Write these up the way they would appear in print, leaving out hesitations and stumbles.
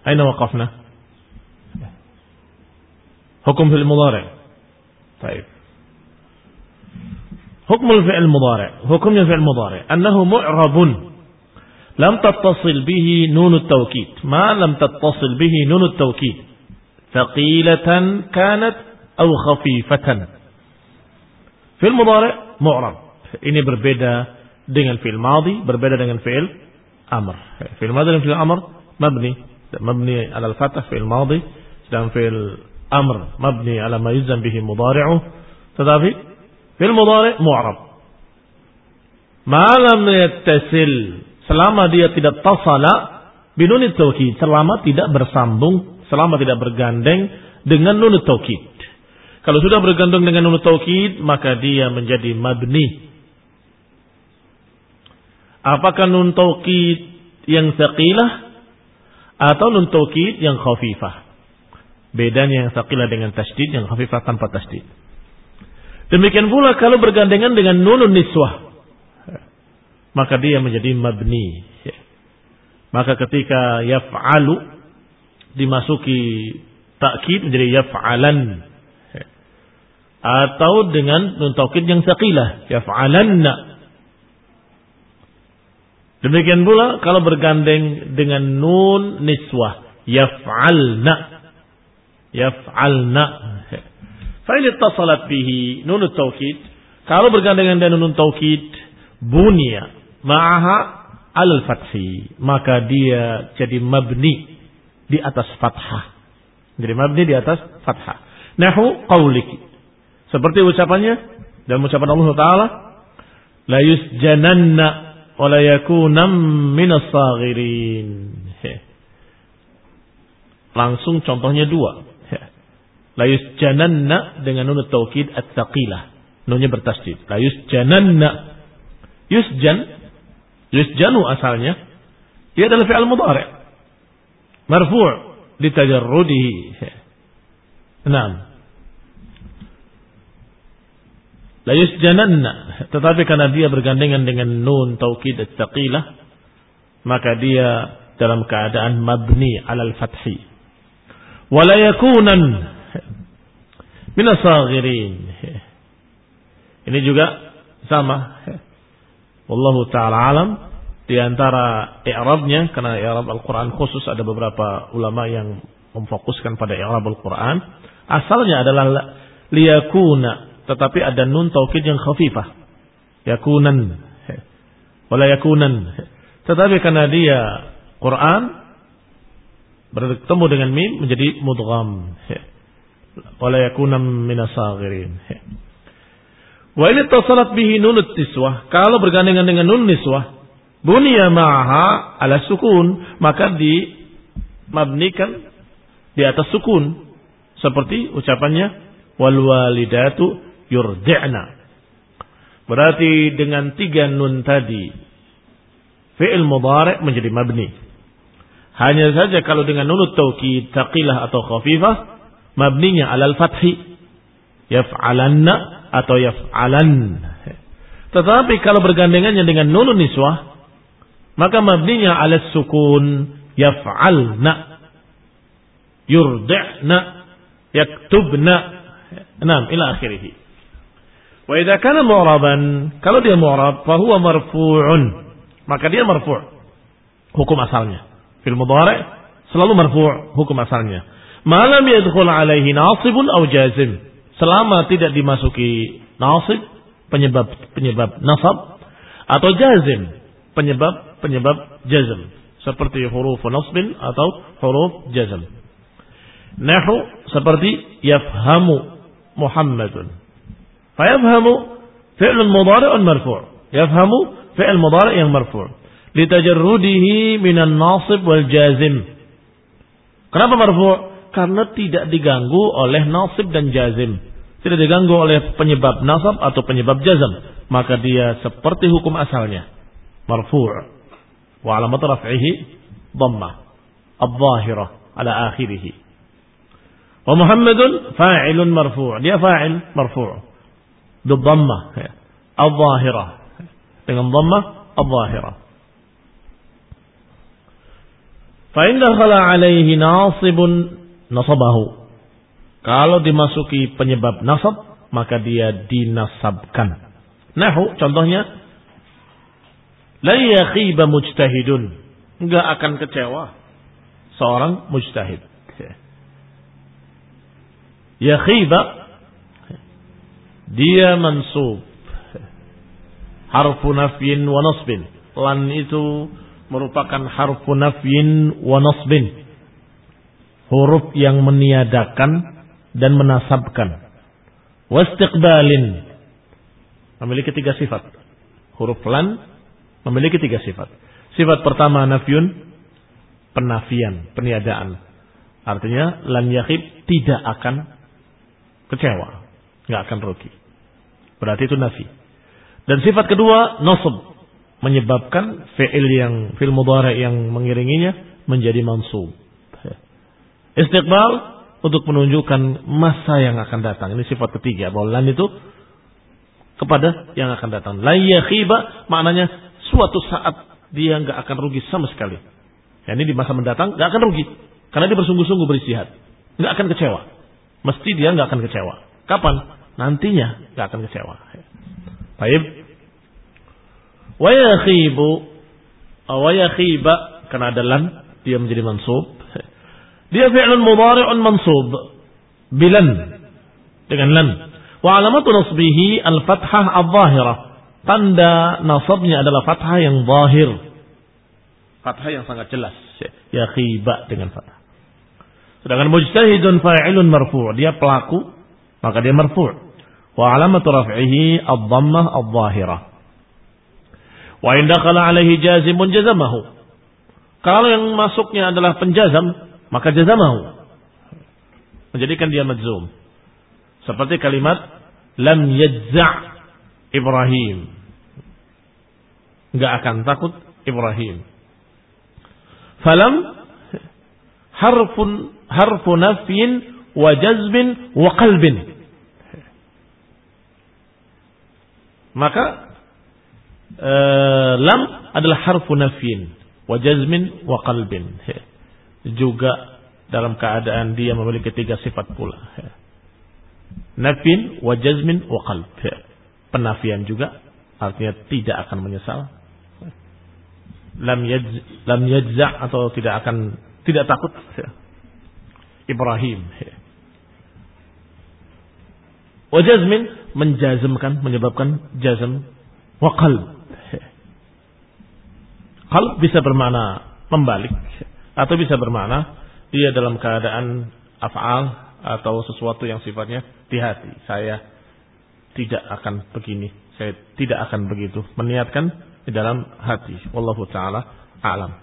Aina waqafna? Hukum fi'il mudhari'. Baik. Hukmul fi'il mudhari'. Hukumnya fi'il mudhari'. Annahu mu'rabun. Lam tattasil bihi nunut tawkid. Ma lam tattasil bihi nunut tawkid. Thaqilatan kanat aw khafifatan. Fi'il mudhari' mu'rab. Ini berbeda dengan fi'il madhi, berbeda dengan fi'il amr. Fi'il madhi dan fi'il amr mabni ala al-fath fi'il madhi, dan fi'il amr mabni ala ma yuzam bihi mudhari'uh. Tetapi fi'il mudhari' mu'rab. Ma lam yattasil, selama dia tidak tasala binunit taukid, selama tidak bersambung, selama tidak bergandeng dengan nun taukid. Kalau sudah bergantung dengan nun taukid, maka dia menjadi mabni. Apakah nun taukid yang tsaqilah atau nun taukid yang khafifah? Bedanya yang tsaqilah dengan tasydid, yang khafifah tanpa tasydid. Demikian pula kalau bergandengan dengan nunun niswah, maka dia menjadi mabni. Maka ketika yaf'alu dimasuki takkid menjadi yaf'alan, atau dengan nun taukid yang tsaqilah yaf'alanna. Demikian pula kalau bergandeng dengan nun niswah yaf'alna. Fa in ittasalat bihi nun taukid, kalau bergandengan dengan nun taukid bunya ma'aha al-fathi, maka dia jadi mabni di atas fathah. Jadi mabni di atas fathah. Nahu qauliki, seperti ucapannya dalam ucapan Allah Ta'ala, la yusjananna wa la yakunam minas saghirin. Langsung contohnya dua. La yusjananna dengan nun taukid at-tsaqilah, nunnya bertasydid. La yusjananna, yusjanu asalnya dia adalah fi'il mudhari' marfu' litajarrudihi. Naam. La yusjananna, tetapi karena dia bergandengan dengan nun taukid at-tsaqilah, maka dia dalam keadaan mabni 'alal fathi. Wa la yakunan min as-saghirin. Ini juga sama. Wallahu ta'ala alam. Di antara i'rabnya, karena i'rab Al-Quran khusus ada beberapa ulama yang memfokuskan pada i'rab Al-Quran. Asalnya adalah liyakuna, tetapi ada nun taukid yang khafifah. Yakunan. Wala yakunan. Tetapi karena dia Quran bertemu dengan mim menjadi mudgham. Wala yakunam minas saghirin. Wa in tasalat bihi nunut niswah, kalau bergandengan dengan nun niswah, bunya ma'aha ala sukun, maka dimabnikan di atas sukun, seperti ucapannya wal walidatu yurdi'na. Berarti dengan tiga nun tadi fi'il mudhari' menjadi mabni. Hanya saja kalau dengan nunut taukid tsaqilah atau khafifah, mabninya alal fathi, yaf'alanna atau yaf'alan. Tetapi kalau bergandengannya dengan nunun niswah, maka mabninya ala sukun, yaf'alna, yurdi'na, yaktubna, enam ila akhirih. Wa idza kana mu'raban, kalau dia mu'rab, fa huwa marfu'un, maka dia marfu', hukum asalnya. Fil mudhari' selalu marfu' hukum asalnya. Ma lam yadkhul alaihi nasibun aw jazim, selama tidak dimasuki nasib, penyebab nasab, atau jazim, penyebab jazm, seperti huruf nasbin atau huruf jazm. Nahu seperti yafhamu Muhammadun. Fa yafhamu fi'lun mudhari'un marfu'. Yafhamu fi'l mudhari' yang marfu'. Litajarrudihi minan nasib wal jazim. Kenapa marfu'? Karena tidak diganggu oleh nasib dan jazim. Tidak diganggu oleh penyebab nasab atau penyebab jazm. Maka dia seperti hukum asalnya. Marfu'. Wa alamat raf'ihi dhammah adh-dhahirah ala akhirih. Wa Muhammadun fa'ilun marfu'. Dia fa'il marfu'. Dhammah adh-dhahirah. Dengan dhammah adh-dhahirah. Fa in dakhala alaihi nasibun nasabahu. Kalau dimasuki penyebab nasab, maka dia dinasabkan. Nahu contohnya, la yakhiba mujtahidun. Enggak akan kecewa seorang mujtahid. Yakhiba dia mansub. Harfu nafyin wa nasbin. Lan itu merupakan harfu nafyin wa nasbin. Huruf yang meniadakan dan menasabkan. Wastiqbalin memiliki 3 sifat. Huruf lan memiliki 3 sifat. Sifat pertama nafyun, penafian, peniadaan. Artinya lan yakhib tidak akan kecewa, enggak akan rugi. Berarti itu nafi. Dan sifat kedua nasab, menyebabkan fi'il mudhari' yang mengiringinya menjadi mansub. Istiqbal untuk menunjukkan masa yang akan datang. Ini sifat ketiga, bahwa lan itu kepada yang akan datang. La yakhiba maknanya suatu saat dia enggak akan rugi sama sekali. Ya, ini di masa mendatang enggak akan rugi karena dia bersungguh-sungguh beristihad. Enggak akan kecewa. Mesti dia enggak akan kecewa. Kapan? Nantinya enggak akan kecewa. Baik. Wa yakhiba karena ada lan dia menjadi mansub. Dia fi'lun mudhari'un mansub bilan dengan lan. Wa alamatu nasbihi al-fathah adh-dhahirah. Tanda nasabnya adalah fathah yang zahir. Fathah yang sangat jelas. Yakhiba dengan fathah. Sedangkan mujtahidun fa'ilun marfu', dia pelaku, maka dia marfu'. Wa alamatu raf'ihi ad-dhammah adh-dhahirah. Wa in dakhala 'alaihi jazimun jazamahu. Kalau yang masuknya adalah penjazam, maka jazamahu, menjadikan dia majzum. Seperti kalimat lam yajza' Ibrahim, enggak akan takut Ibrahim. Falam harfu nafyin wa jazmin wa qalbin. Maka lam adalah harfu nafyin wa jazmin wa qalbin. Juga dalam keadaan dia memiliki 3 sifat pula. Nafyin wa jazmin wa qalb. Penafian juga, artinya tidak akan menyesal. Lam yajza' atau tidak takut Ibrahim. Wa jazmin menjazmkan, menyebabkan jazm. Wa qalb. Qalb bisa bermakna membalik atau bisa bermakna dia dalam keadaan af'al atau sesuatu yang sifatnya di hati. Saya tidak akan begini, saya tidak akan begitu. Meniatkan di dalam hati. Wallahu ta'ala a'lam.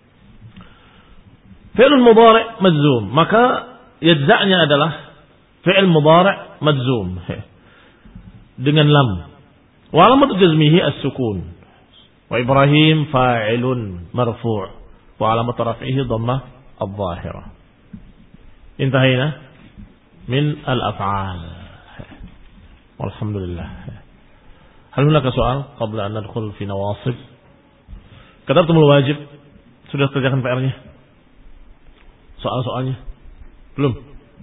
Fi'il mudhari' majzum, maka yajza'nya adalah fi'il mudhari' majzum dengan lam. Wa alamatu jazmihi as-sukun. Wa Ibrahim fa'ilun marfu'. Wa alamatu raf'ihi dhammah adh-dhahirah. Intahina min al-af'al. Walhamdulillah. Hal hunaka soal qabla an nadkhul fi nawasib? Katabtumul wajib? Sudah kerjakan PR-nya? Soal-soalnya? Belum?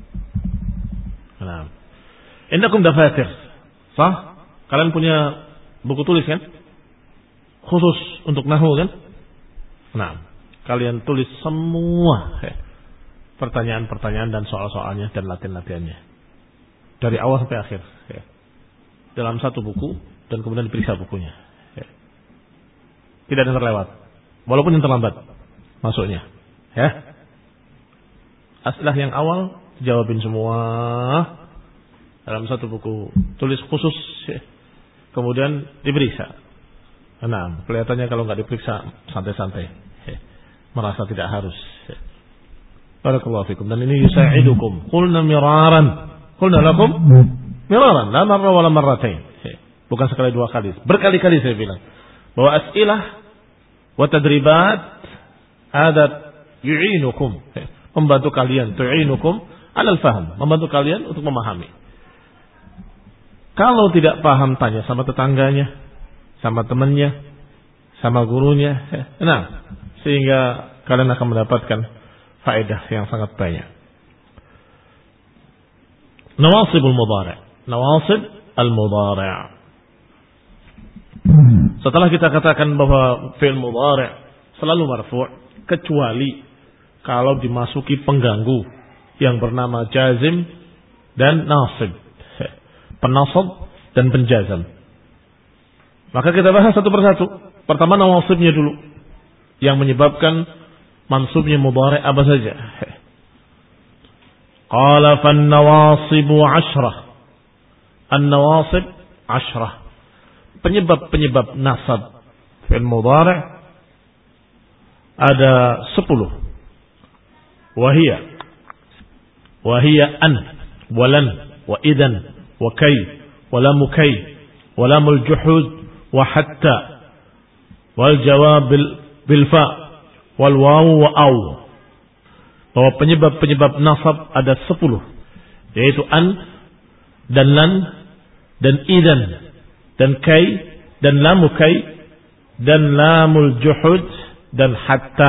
Nah. Indakum dafatir. Sah? Kalian punya buku tulis kan? Khusus untuk nahwu kan? Nah, kalian tulis semua pertanyaan-pertanyaan dan soal-soalnya dan latihan-latihannya. Dari awal sampai akhir. Dalam satu buku dan kemudian diperiksa bukunya. Tidak ada yang terlewat. Walaupun yang terlambat masuknya. Ya. Aslah yang awal jawabin semua dalam satu buku tulis khusus. Kemudian diperiksa. Nah, kelihatannya kalau nggak diperiksa santai-santai. Merasa tidak harus. Barakallahu fikum. Dan ini yusa'idukum. Qulna miraran. Qulna lakum miraran, la marra wala marratain. Bukan sekali 2 kali, berkali-kali saya bilang bahwa as'ilah wa tadribat adat yu'inukum, membantu kalian, tu'inukum 'alal fahm, membantu kalian untuk memahami. Kalau tidak paham, tanya sama tetangganya, sama temannya, sama gurunya. Nah, sehingga kalian akan mendapatkan faedah yang sangat banyak. Nawasibul mudhari'. Nawasib al-mudhari'. Setelah kita katakan bahwa fi'il mudhari' selalu marfu' kecuali kalau dimasuki pengganggu yang bernama jazim dan nasib, penasab dan penjazam. Maka kita bahas satu persatu. Pertama nawasibnya dulu, yang menyebabkan mansubnya mudhari' apa saja. Qala fan nawasibu 'ashrah. An-nawasib 'ashrah. Penyebab-penyebab nasab fi'il mudhari' ada 10. Wahia an, walan, wa idan, wa kay, walamu kay, walamul juhud, wa hatta, wal jawab bil fa, wal waw wa aw. Bahwa penyebab-penyebab nasab ada 10, yaitu an dan lan dan idan dan kay dan lamu kay dan lamul juhud dan hatta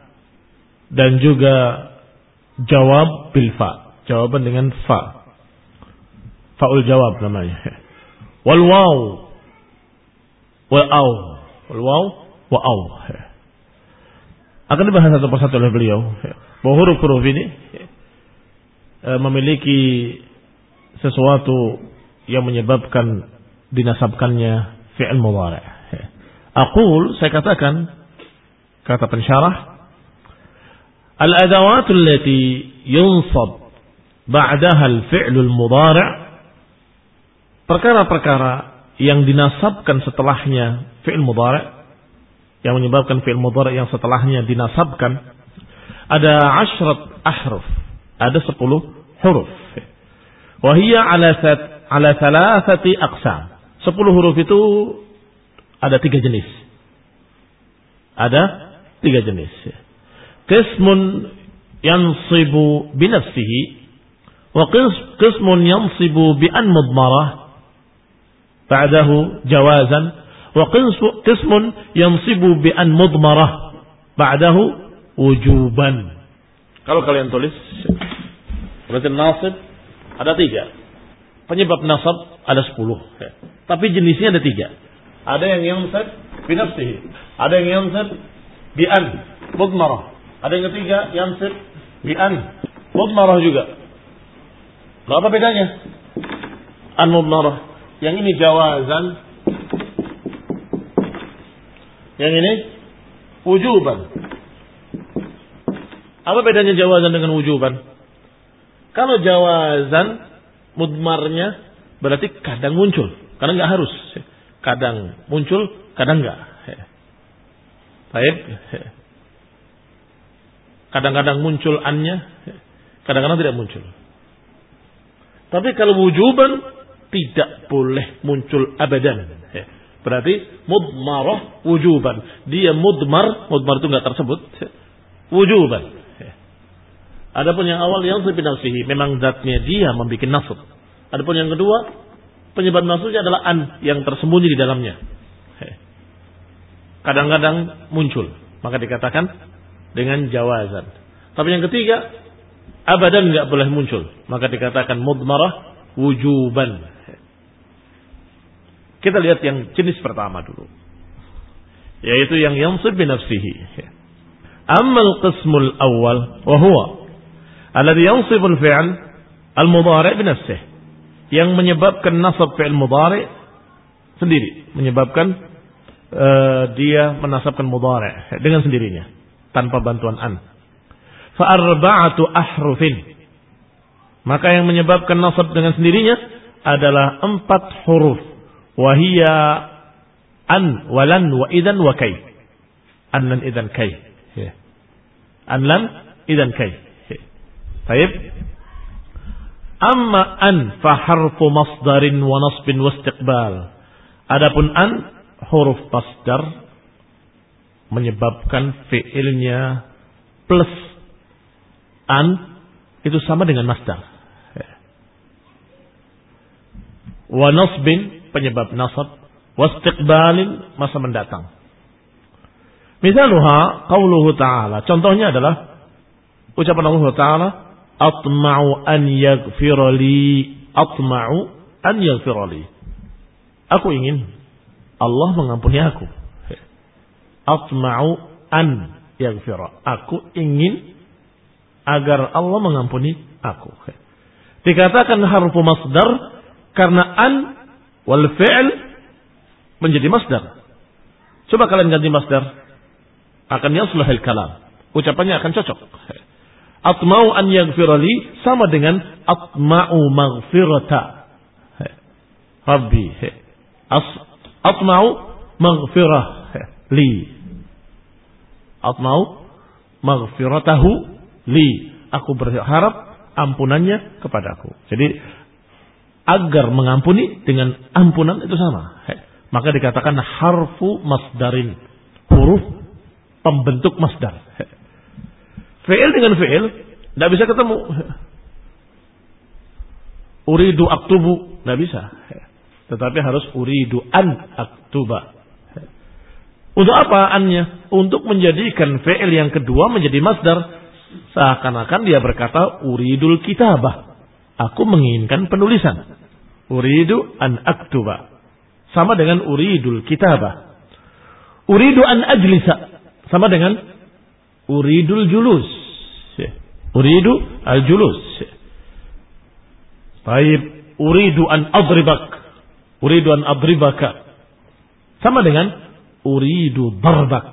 dan juga jawab bil fa, jawaban dengan fa, faul jawab namanya, wal waw wal aw, wal waw wa aw. Akan dibahas satu persatu oleh beliau bahwa huruf-huruf ini memiliki sesuatu yang menyebabkan dinasabkannya fi'il mudhari'. Aqul, saya katakan, kata pensyarah, al-adawatul lati yunsab ba'daha al-fi'lul mudhari', perkara-perkara yang dinasabkan setelahnya fi'il mudhari', yang menyebabkan fi'il mudhari' yang setelahnya dinasabkan, ada 10 ahruf, ada 10 huruf. Wa hiya ala thalathati aqsam. 10 huruf itu ada 3 jenis. Ada 3 jenis. Qismun yansibu binafsihi, wa qismun yansibu bi an mudmarah ba'dahu jawazan, wa qismun yansibu bi an mudmarah ba'dahu wujuban. Kalau kalian tulis berarti nasib ada 3. Penyebab nasab ada 10. Tapi jenisnya ada 3. Ada yang yansib bi nafsihi, ada yang yansib bi an mudmarah, ada yang ketiga yansib bi an mudmarah juga. Lalu apa bedanya? An mudmarah, yang ini jawazan, yang ini wujuban. Apa bedanya jawazan dengan wujuban? Kalau jawazan mudmarnya berarti kadang muncul, kadang enggak harus. Kadang muncul, kadang enggak. Baik. Kadang-kadang muncul annya, kadang-kadang tidak muncul. Tapi kalau wujuban tidak boleh muncul abadan. Berarti mudmarah wujuban. Dia mudmar itu enggak tersebut. Wujuban. Adapun yang awal yang nafsihi, memang zatnya dia membuat nasab. Adapun yang kedua, penyebab nasabnya adalah an yang tersembunyi di dalamnya. Kadang-kadang muncul, maka dikatakan dengan jawazan. Tapi yang ketiga, abadan enggak boleh muncul, maka dikatakan mudmarah wujuban. Kita lihat yang jenis pertama dulu, yaitu yang yansib bi nafsihi. Ammal qismul awal wa huwa alladhi yansibu al-fi'l al-mudhari' bi nafsihi, yang menyebabkan nasab fi'il mudhari' sendiri, menyebabkan dia menasabkan mudhari' dengan sendirinya tanpa bantuan an. Fa arba'atu ahrufin, maka yang menyebabkan nasab dengan sendirinya adalah 4 huruf. Wa hiya an, walan, wa idan, wa kay. An, lan, idan, kay. An, lan, idan, kay. Baik. Amma an fa harfu masdarin wa nasbin wa istiqbal. Adapun an huruf masdar menyebabkan fiilnya plus an itu sama dengan masdar. Wa nasbin penyebab nasab, wa istiqbalin masa mendatang. Misaluha qauluhu ta'ala. Contohnya adalah ucapan Allah Ta'ala, atma'u an yaghfira li. Atma'u an yaghfira li. Aku ingin Allah mengampuni aku. Atma'u an yaghfira. Aku ingin agar Allah mengampuni aku. Dikatakan harfu masdar karena an wal fi'l menjadi masdar. Coba kalian ganti masdar, akan yaslahul kalam. Ucapannya akan cocok. Atma'u an yaghfira li sama dengan atma'u maghfirata Rabbi. Atma'u maghfirah li. Atma'u maghfiratahu li. Aku berharap ampunannya kepadaku. Jadi agar mengampuni dengan ampunan itu sama. Maka dikatakan harfu masdarin. Huruf pembentuk masdar. Fi'il dengan fi'il tidak bisa ketemu. Uridu aktubu tidak bisa. Tetapi harus uridu an aktuba. Untuk apa annya? Untuk menjadikan fi'il yang kedua menjadi masdar. Seakan-akan dia berkata uridul kitabah. Aku menginginkan penulisan. Uridu an aktuba. Sama dengan uridul kitabah. Uridu an ajlisa. Sama dengan uridul julus. Uridu al julus. Baik. Uridu an adribak. Uridu an adribaka. Sama dengan uridu darbak.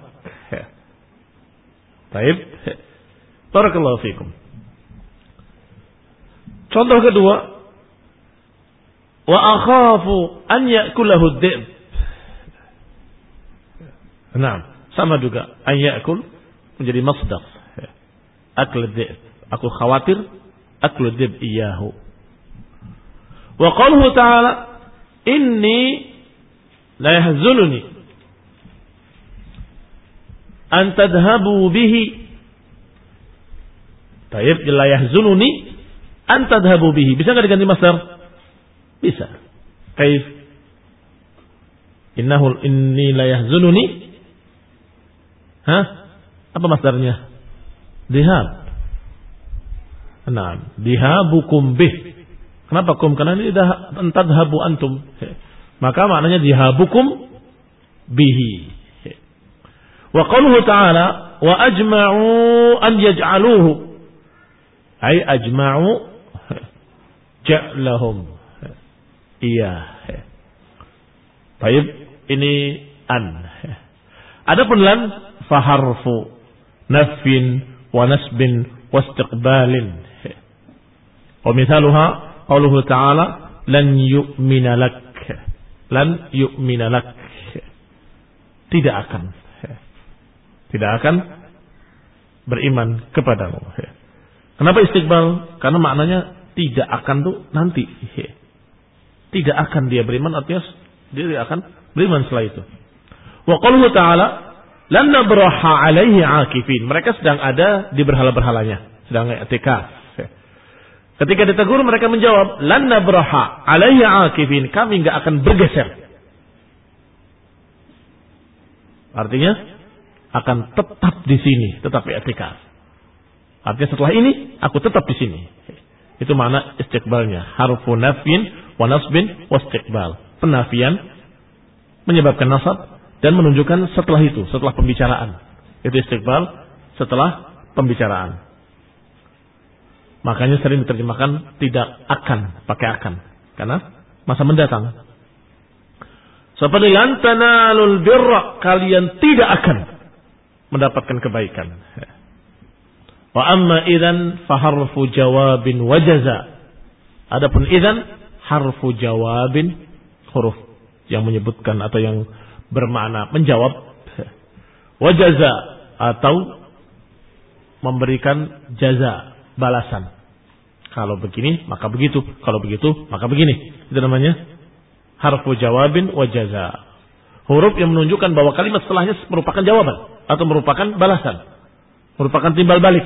Baik. Barakallahu fikum. Contoh kedua, wa akhafu an ya'kulahu ad-dhi'b. Nah, sama juga an ya'kul menjadi masdar. Akl ad-dhi'b. Aku khawatir akl ad-dhi'b iyyahu. Wa qaluhu ta'ala inni la yahzununi an tadhhabu bihi. Tayyib la yahzununi an tadhhabu bihi. Bisa enggak diganti masdar? Bisa. Kaif? Inni la yahzununi. Hah? Apa masdarnya? Dhihab. Nah, dhihabukum bih. Kenapa kum? Karena ini dah tadhhabu antum. Maka maknanya dhihabukum bihi. Wa qaluhu ta'ala wa ajma'u an yaj'aluhu. Ay ajma'u ja'lahum. Iya. Baik, ini an. Adapun lan faharfu nafin wa nasbin wa istiqbalin. Wa mithaluha qauluhu ta'ala lan yu'mina lak. Lan yu'mina lak. Tidak akan beriman kepadamu. Kenapa istiqbal? Karena maknanya tidak akan tuh nanti. Tidak akan dia beriman, artinya dia akan beriman setelah itu. Wa qauluhu ta'ala lan nabraha 'alaihi 'akifin. Mereka sedang ada di berhala-berhalanya, sedang i'tikaf. Ketika ditegur mereka menjawab lan nabraha 'alaihi 'akifin. Kami enggak akan bergeser. Artinya akan tetap di sini, tetap i'tikaf. Artinya setelah ini aku tetap di sini. Itu makna istiqbalnya. Harfu nafyin wa nasbin wa istiqbal. Penafian menyebabkan nasab dan menunjukkan setelah itu, setelah pembicaraan. Itu istiqbal setelah pembicaraan. Makanya sering diterjemahkan tidak akan, pakai akan. Karena masa mendatang. Seperti lan tanalul birra, kalian tidak akan mendapatkan kebaikan. Wa amma idzan fa harfu jawabin wa jaza. Adapun idzan harfu jawabin, huruf yang menyebutkan atau yang bermakna menjawab. Wa jaza atau memberikan jaza, balasan. Kalau begini maka begitu, kalau begitu maka begini. Itu namanya harfu jawabin wa jaza. Huruf yang menunjukkan bahwa kalimat setelahnya merupakan jawaban atau merupakan balasan, merupakan timbal balik.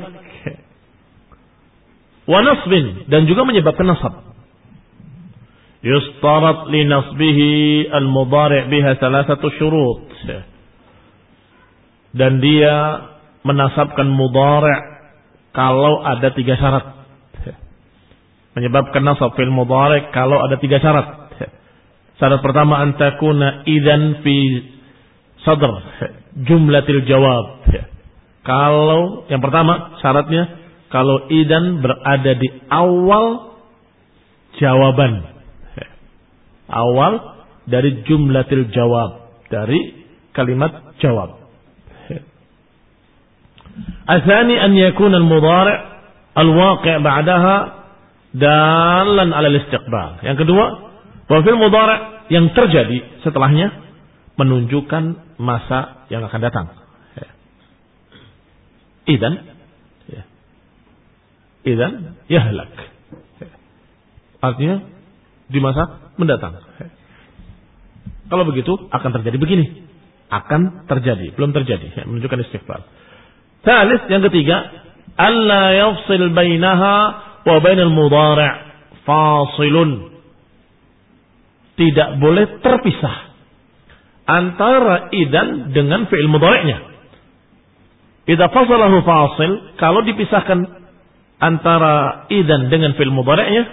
Wa nasbin, dan juga menyebabkan nasab. Yustarat li nasbihi al-mudhari' biha thalathatu syurut. dan dia menasabkan mudhari' kalau ada 3 syarat. Menyebabkan nasab fil mudhari' kalau ada 3 syarat. Syarat pertama an takuna idzan fi sadr jumlatil jawab. Kalau yang pertama syaratnya kalau idzan berada di awal jawaban. Awal dari jumlatil jawab, dari kalimat jawab. Atsani an yakuna al-mudhari' al-waqi' ba'daha dalan 'ala al-istiqbal. Yang kedua, bahwa fil mudhari' yang terjadi setelahnya menunjukkan masa yang akan datang. Idzan yahlak. Artinya di masa mendatang. Kalau begitu akan terjadi begini. Akan terjadi, belum terjadi, menunjukkan istiqbal. Tsalits, yang ketiga, alla yafsil bainaha wa bainal mudhari' fasilun. Tidak boleh terpisah antara idzan dengan fi'il mudhari'nya. Idza fasalahu fasil, kalau dipisahkan antara idzan dengan fi'il mudhari'nya,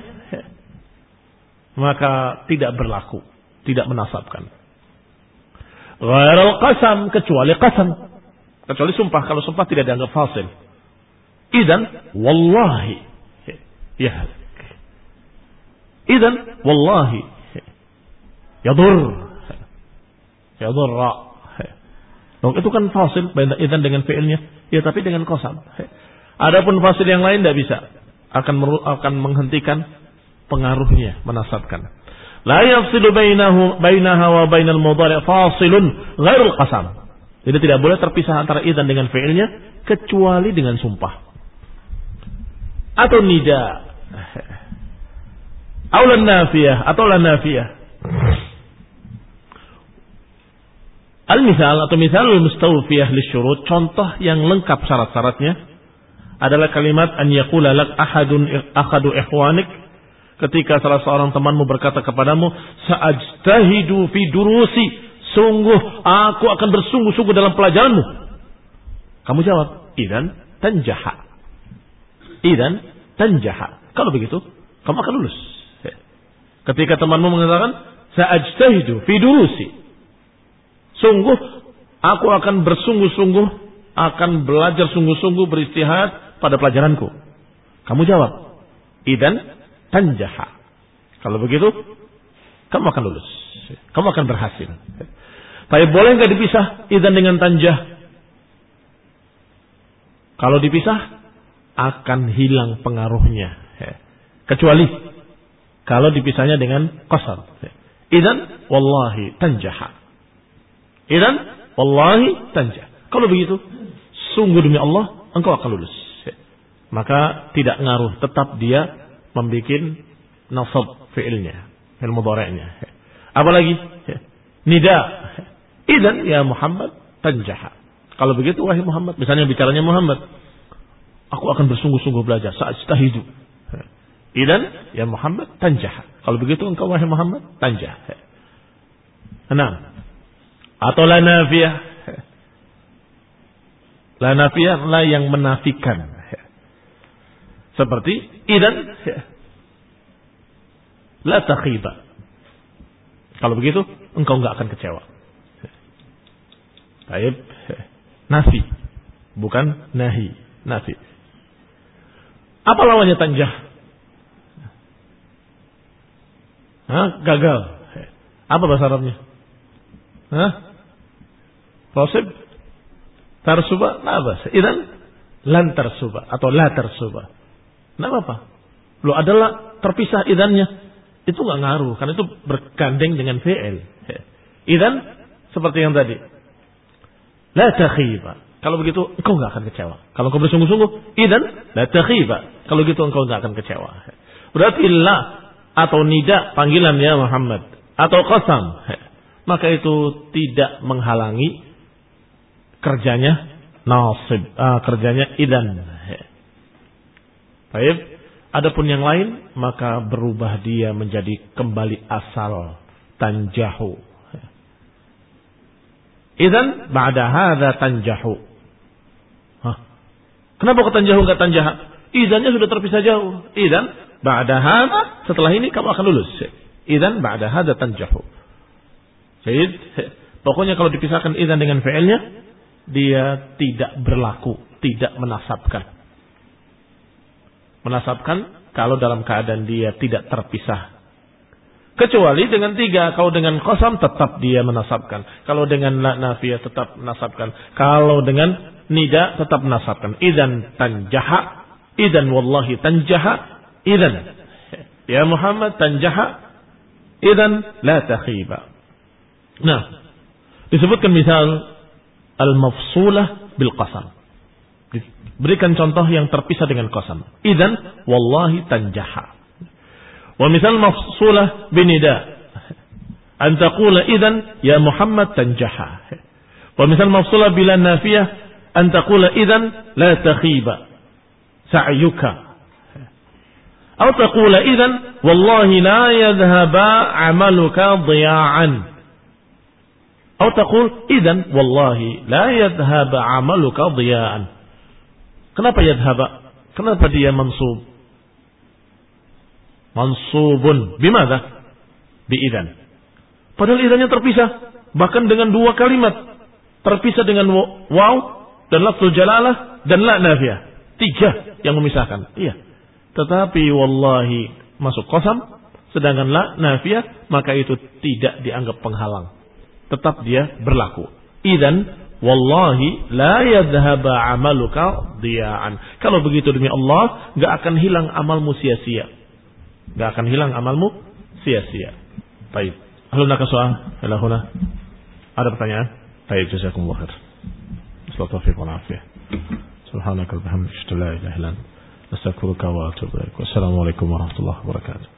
maka tidak berlaku, tidak menasabkan. Ghairal qasam, kecuali qasam. Kecuali sumpah. Kalau sumpah tidak dianggap fasil. Idzan wallahi yahlak. Idzan wallahi yadurra. Itu kan fasil idzan dengan fi'ilnya. Ya, tapi dengan qasam. Adapun fasil yang lain tidak bisa. Akan menghentikan pengaruhnya, menasabkan. La yafsilu bainaha wa bainal mudhari' fasilun ghairul qasam. Jadi tidak boleh terpisah antara idzan dengan fi'ilnya kecuali dengan sumpah. Atau nida. Aulan nafiyah atau la nafiyah. Al-misal atau misalul mustawfiyah lisyurut, contoh yang lengkap syarat-syaratnya adalah kalimat an yaqula lak ahadu ikhwanik, ketika salah seorang temanmu berkata kepadamu, sa'ajtahidu fi durusi, sungguh aku akan bersungguh-sungguh dalam pelajaranmu. Kamu jawab, idzan tanjaha. Idzan tanjaha. Kalau begitu, kamu akan lulus. Ketika temanmu mengatakan, sa'ajtahidu fi durusi, sungguh aku akan bersungguh-sungguh, akan belajar sungguh-sungguh, beristihad pada pelajaranku. Kamu jawab, idzan tanjaha. Kalau begitu, kamu akan lulus. Kamu akan berhasil. Tapi boleh nggak dipisah idzan dengan tanjah? Kalau dipisah, akan hilang pengaruhnya. Kecuali kalau dipisahnya dengan qasam. Idzan wallahi tanjaha. Idzan wallahi tanjah. Kalau begitu, sungguh demi Allah, engkau akan lulus. Maka tidak ngaruh, tetap dia membikin nasab fi'ilnya, fi'il mudhari'nya. Apalagi nida, idzan ya Muhammad tanjaha. Kalau begitu wahai Muhammad, misalnya bicaranya Muhammad, aku akan bersungguh-sungguh belajar, sa'ajtahidu. Idzan ya Muhammad tanjaha. Kalau begitu engkau wahai Muhammad tanjah. Enam. Atau la nafiyah. La nafiyah la yang menafikan. Seperti idzan la takhiba. Kalau begitu engkau enggak akan kecewa. Baik, nafi bukan nahi, nafi. Apa lawannya tanjah? Gagal. Apa bahasa Arabnya? Rasib, tarsuba, nabas. Idzan lan tarsuba atau la tarsuba. Enggak apa-apa. Lo adalah terpisah idzannya. Itu enggak ngaruh karena itu bergandeng dengan fi'il. Idzan seperti yang tadi. La takhiba. Kalau begitu engkau enggak akan kecewa. Kalau engkau bersungguh-sungguh, idzan la takhiba. Kalau gitu engkau enggak akan kecewa. Berarti la atau nida panggilan ya Muhammad atau qasam, maka itu tidak menghalangi kerjanya nasib, kerjanya idzan. Baik, adapun yang lain maka berubah dia menjadi kembali asal tanjahu. Idzan ba'da hadza tanjahu. Kenapa kok tanjahu enggak tanjaha? Idzannya sudah terpisah jauh. Idzan ba'da hadza, setelah ini kamu akan lulus. Idzan ba'da hadza tanjahu. Jadi pokoknya kalau dipisahkan idzan dengan fi'ilnya, dia tidak berlaku, tidak menasabkan. Menasabkan kalau dalam keadaan dia tidak terpisah. Kecuali dengan 3. Kalau dengan qasam tetap dia menasabkan. Kalau dengan la nafiyah tetap menasabkan. Kalau dengan nida tetap menasabkan. Idzan tanjaha. Idzan wallahi tanjaha. Idzan ya Muhammad tanjaha. Idzan la takhiba. Nah, disebutkan misal al-mafsulah bil qasam. Berikan contoh yang terpisah dengan qasam. Idzan wallahi tanjaha. Wa misal mafsulah binida. An taqula idzan ya Muhammad tanjaha. Wa misal mafsulah bila nafiyah an taqula idzan la takhiba sa'yuka. Atau taqula idzan wallahi la yadhhaba 'amaluka dhiya'an. Atau taqul idzan wallahi la yadhhaba 'amaluka dhiya'an. Kenapa yadhhaba? Kenapa dia mansub? Mansubun bimada? Biidzan. Padahal idzannya terpisah, bahkan dengan 2 kalimat. Terpisah dengan waw dan lafzul jalalah dan la nafiyah. 3 yang memisahkan. Iya. Tetapi wallahi masuk qasam, sedangkan la nafiyah, maka itu tidak dianggap penghalang. Tetap dia berlaku. Idzan wallahi la yadhhaba 'amaluka dhiya'an. Kalau begitu demi Allah, enggak akan hilang amalmu sia-sia. Enggak akan hilang amalmu sia-sia. Baik. Hal hunaka soal? Ila huna. Ada pertanyaan? Baik, jazakumullah khair. Assalamualaikum warahmatullahi wabarakatuh. Subhanakallahumma wa bihamdika, la ilaha illa anta, astaghfiruka wa atubu ilaik. Wassalamualaikum warahmatullahi wabarakatuh.